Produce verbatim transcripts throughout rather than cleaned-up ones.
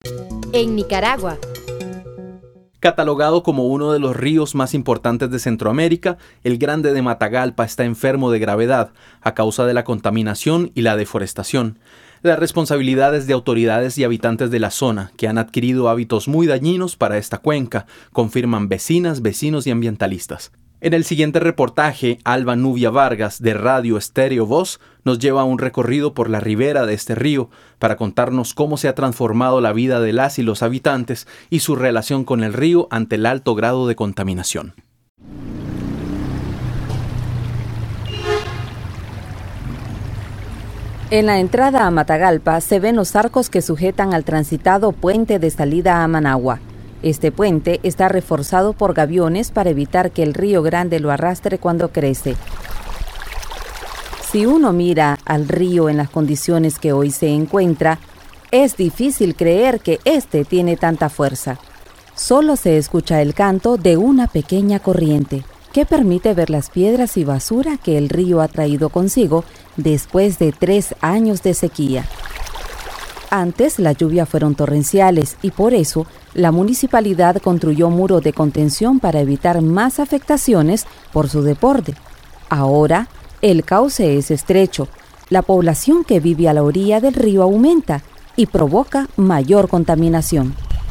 En Nicaragua. Catalogado como uno de los ríos más importantes de Centroamérica, el Grande de Matagalpa está enfermo de gravedad a causa de la contaminación y la deforestación. La responsabilidad es de autoridades y habitantes de la zona, que han adquirido hábitos muy dañinos para esta cuenca, confirman vecinas, vecinos y ambientalistas. En el siguiente reportaje, Alba Nubia Vargas, de Radio Estéreo Voz, nos lleva a un recorrido por la ribera de este río para contarnos cómo se ha transformado la vida de las y los habitantes y su relación con el río ante el alto grado de contaminación. En la entrada a Matagalpa se ven los arcos que sujetan al transitado puente de salida a Managua. Este puente está reforzado por gaviones para evitar que el río Grande lo arrastre cuando crece. Si uno mira al río en las condiciones que hoy se encuentra, es difícil creer que este tiene tanta fuerza. Solo se escucha el canto de una pequeña corriente que permite ver las piedras y basura que el río ha traído consigo después de tres años de sequía. Antes las lluvias fueron torrenciales y por eso la municipalidad construyó muros de contención para evitar más afectaciones por su desborde. Ahora el cauce es estrecho, la población que vive a la orilla del río aumenta y provoca mayor contaminación.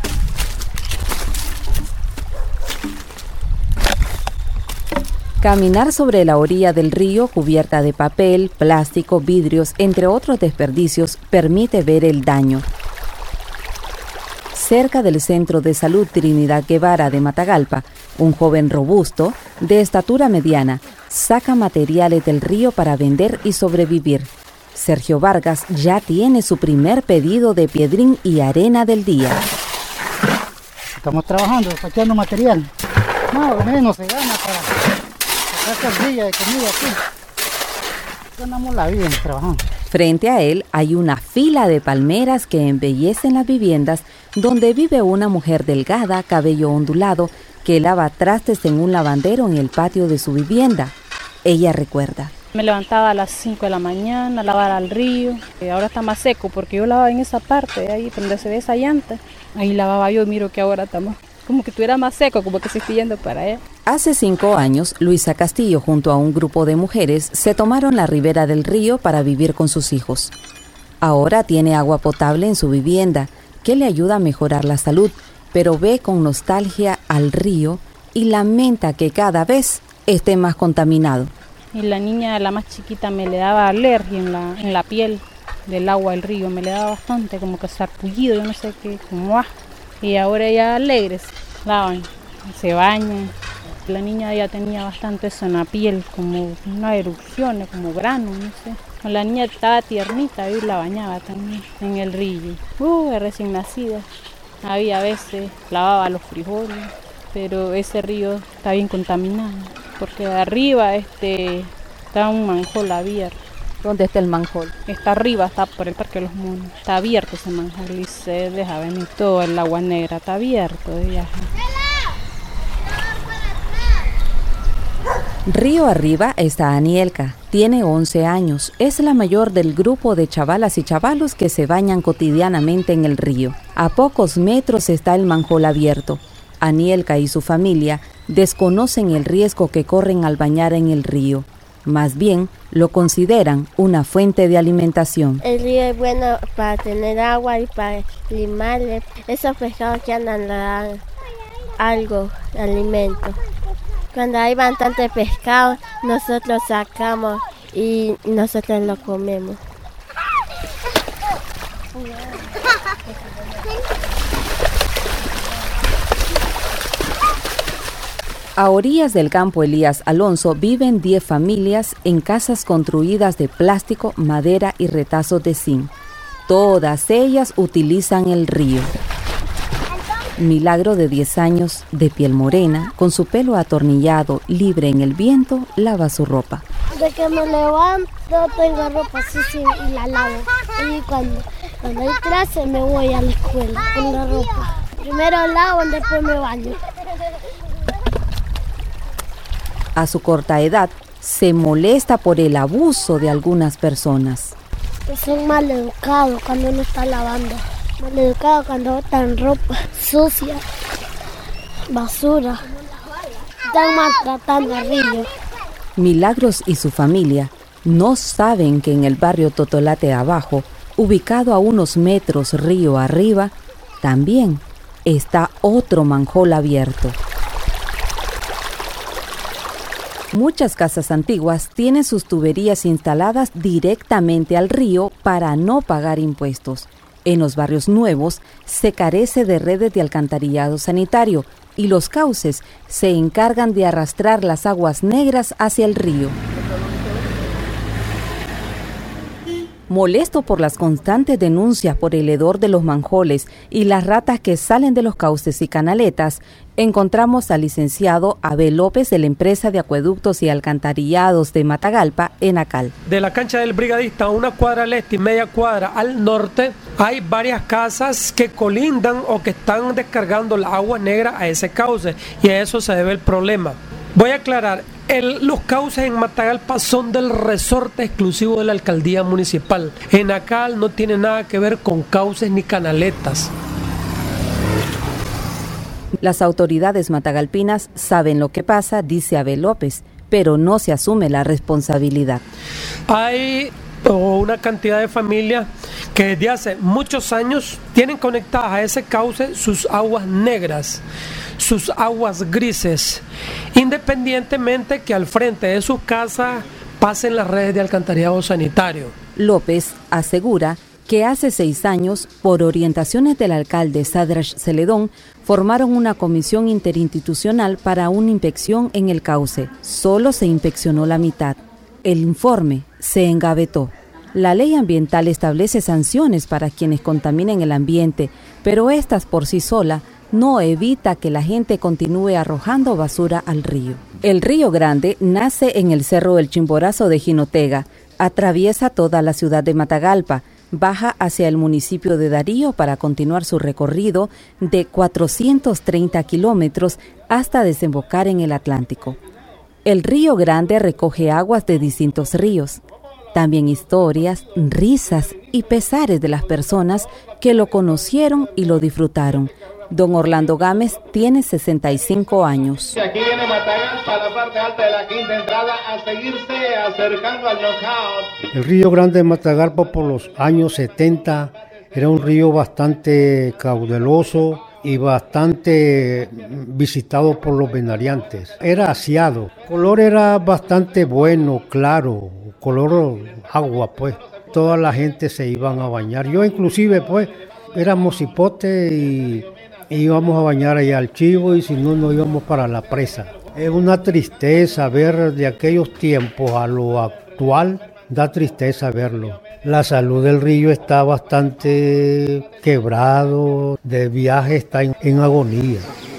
Caminar sobre la orilla del río cubierta de papel, plástico, vidrios, entre otros desperdicios, permite ver el daño. Cerca del Centro de Salud Trinidad Guevara de Matagalpa, un joven robusto, de estatura mediana, saca materiales del río para vender y sobrevivir. Sergio Vargas ya tiene su primer pedido de piedrín y arena del día. Estamos trabajando, saqueando material. Más o menos se gana para sacar días de comida aquí. Ganamos la vida trabajando. Frente a él hay una fila de palmeras que embellecen las viviendas donde vive una mujer delgada, cabello ondulado, que lava trastes en un lavandero en el patio de su vivienda. Ella recuerda. Me levantaba a las cinco de la mañana a lavar al río. Ahora está más seco porque yo lavaba en esa parte, ahí donde se ve esa llanta. Ahí lavaba yo y miro que ahora está más, como que estuviera más seco, como que se está yendo para allá. Hace cinco años, Luisa Castillo junto a un grupo de mujeres se tomaron la ribera del río para vivir con sus hijos. Ahora tiene agua potable en su vivienda, que le ayuda a mejorar la salud, pero ve con nostalgia al río y lamenta que cada vez esté más contaminado. Y la niña, la más chiquita, me le daba alergia en la, en la piel del agua del río, me le daba bastante, como que sarpullido, yo no sé qué, como ah. Y ahora ya alegres, lavan, se bañan. La niña ya tenía bastante eso en la piel, como una erupción, como grano, no sé. La niña estaba tiernita y la bañaba también en el río. Uh, recién nacida. Había veces, lavaba los frijoles, pero ese río está bien contaminado, porque arriba este, está un manjol abierto. ¿Dónde está el manjol? Está arriba, está por el Parque de los Monos. Está abierto ese manjol y se deja venir todo el agua negra, está abierto de viaje. Río arriba está Anielka, tiene once años, es la mayor del grupo de chavalas y chavalos que se bañan cotidianamente en el río. A pocos metros está el manjol abierto. Anielka y su familia desconocen el riesgo que corren al bañar en el río. Más bien, lo consideran una fuente de alimentación. El río es bueno para tener agua y para limarle. Esos pescados que andan le dan algo, alimento. Cuando hay bastante pescado, nosotros sacamos y nosotros lo comemos. A orillas del campo Elías Alonso viven diez familias en casas construidas de plástico, madera y retazos de zinc. Todas ellas utilizan el río. Milagro, de diez años, de piel morena, con su pelo atornillado, libre en el viento, lava su ropa. De que me levanto tengo ropa sucia y la lavo. Y cuando, cuando hay clase me voy a la escuela con la ropa. Primero lavo y después me baño. A su corta edad, se molesta por el abuso de algunas personas. Son mal educados cuando uno está lavando. Maleducado cuando botan ropa sucia, basura. Están maltratando al río. Milagros y su familia no saben que en el barrio Totolate Abajo, ubicado a unos metros río arriba, también está otro manjol abierto. Muchas casas antiguas tienen sus tuberías instaladas directamente al río para no pagar impuestos. En los barrios nuevos se carece de redes de alcantarillado sanitario y los cauces se encargan de arrastrar las aguas negras hacia el río. Molesto por las constantes denuncias por el hedor de los manjoles y las ratas que salen de los cauces y canaletas, encontramos al licenciado Abel López de la empresa de acueductos y alcantarillados de Matagalpa, Enacal. De la cancha del Brigadista, una cuadra al este y media cuadra al norte, hay varias casas que colindan o que están descargando la agua negra a ese cauce, y a eso se debe el problema. Voy a aclarar, el, los cauces en Matagalpa son del resorte exclusivo de la alcaldía municipal. Enacal no tiene nada que ver con cauces ni canaletas. Las autoridades matagalpinas saben lo que pasa, dice Abel López, pero no se asume la responsabilidad. Hay una cantidad de familias que desde hace muchos años tienen conectadas a ese cauce sus aguas negras, sus aguas grises, independientemente que al frente de sus casas pasen las redes de alcantarillado sanitario. López asegura que hace seis años, por orientaciones del alcalde Sadrash Celedón, formaron una comisión interinstitucional para una inspección en el cauce. Solo se inspeccionó la mitad. El informe se engavetó. La ley ambiental establece sanciones para quienes contaminen el ambiente, pero estas por sí solas no evita que la gente continúe arrojando basura al río. El Río Grande nace en el Cerro del Chimborazo de Jinotega, atraviesa toda la ciudad de Matagalpa, baja hacia el municipio de Darío para continuar su recorrido de cuatrocientos treinta kilómetros hasta desembocar en el Atlántico. El Río Grande recoge aguas de distintos ríos, también historias, risas y pesares de las personas que lo conocieron y lo disfrutaron. Don Orlando Gámez tiene sesenta y cinco años. Aquí viene Matagalpa, la parte alta de la quinta entrada, a seguirse acercando al knockout. El Río Grande de Matagalpa por los años setenta era un río bastante caudaloso y bastante visitado por los venariantes. Era aseado, el color era bastante bueno, claro, color agua pues. Toda la gente se iban a bañar. Yo inclusive pues éramos hipotes y íbamos a bañar allá al Chivo, y si no, nos íbamos para la presa. Es una tristeza ver de aquellos tiempos a lo actual, da tristeza verlo. La salud del río está bastante quebrado, de viaje está en, en agonía.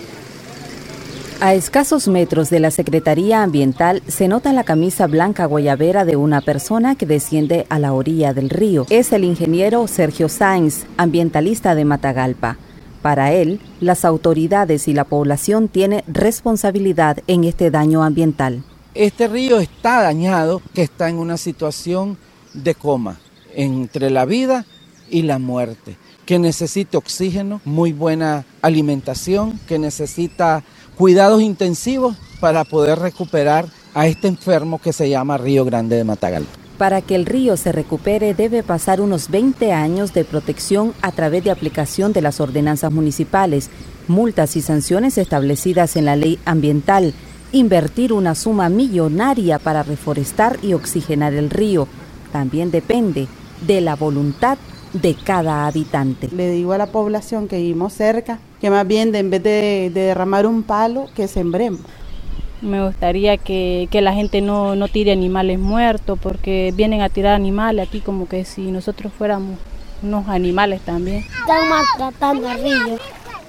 A escasos metros de la Secretaría Ambiental se nota la camisa blanca guayabera de una persona que desciende a la orilla del río. Es el ingeniero Sergio Sáenz, ambientalista de Matagalpa. Para él, las autoridades y la población tienen responsabilidad en este daño ambiental. Este río está dañado, que está en una situación de coma entre la vida y la muerte, que necesita oxígeno, muy buena alimentación, que necesita cuidados intensivos para poder recuperar a este enfermo que se llama Río Grande de Matagalpa. Para que el río se recupere debe pasar unos veinte años de protección a través de aplicación de las ordenanzas municipales, multas y sanciones establecidas en la ley ambiental, invertir una suma millonaria para reforestar y oxigenar el río. También depende de la voluntad de cada habitante. Le digo a la población que vivimos cerca que más bien de, en vez de, de derramar un palo, que sembremos. Me gustaría que, que la gente no, no tire animales muertos, porque vienen a tirar animales aquí como que si nosotros fuéramos unos animales también. Están maltratando al río.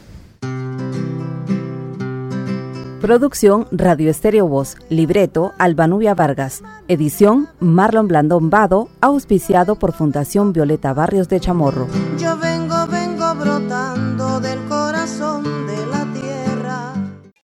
Producción Radio Estéreo Voz, libreto Albanubia Vargas, edición Marlon Blandón Vado, auspiciado por Fundación Violeta Barrios de Chamorro. Yo vengo, vengo brotando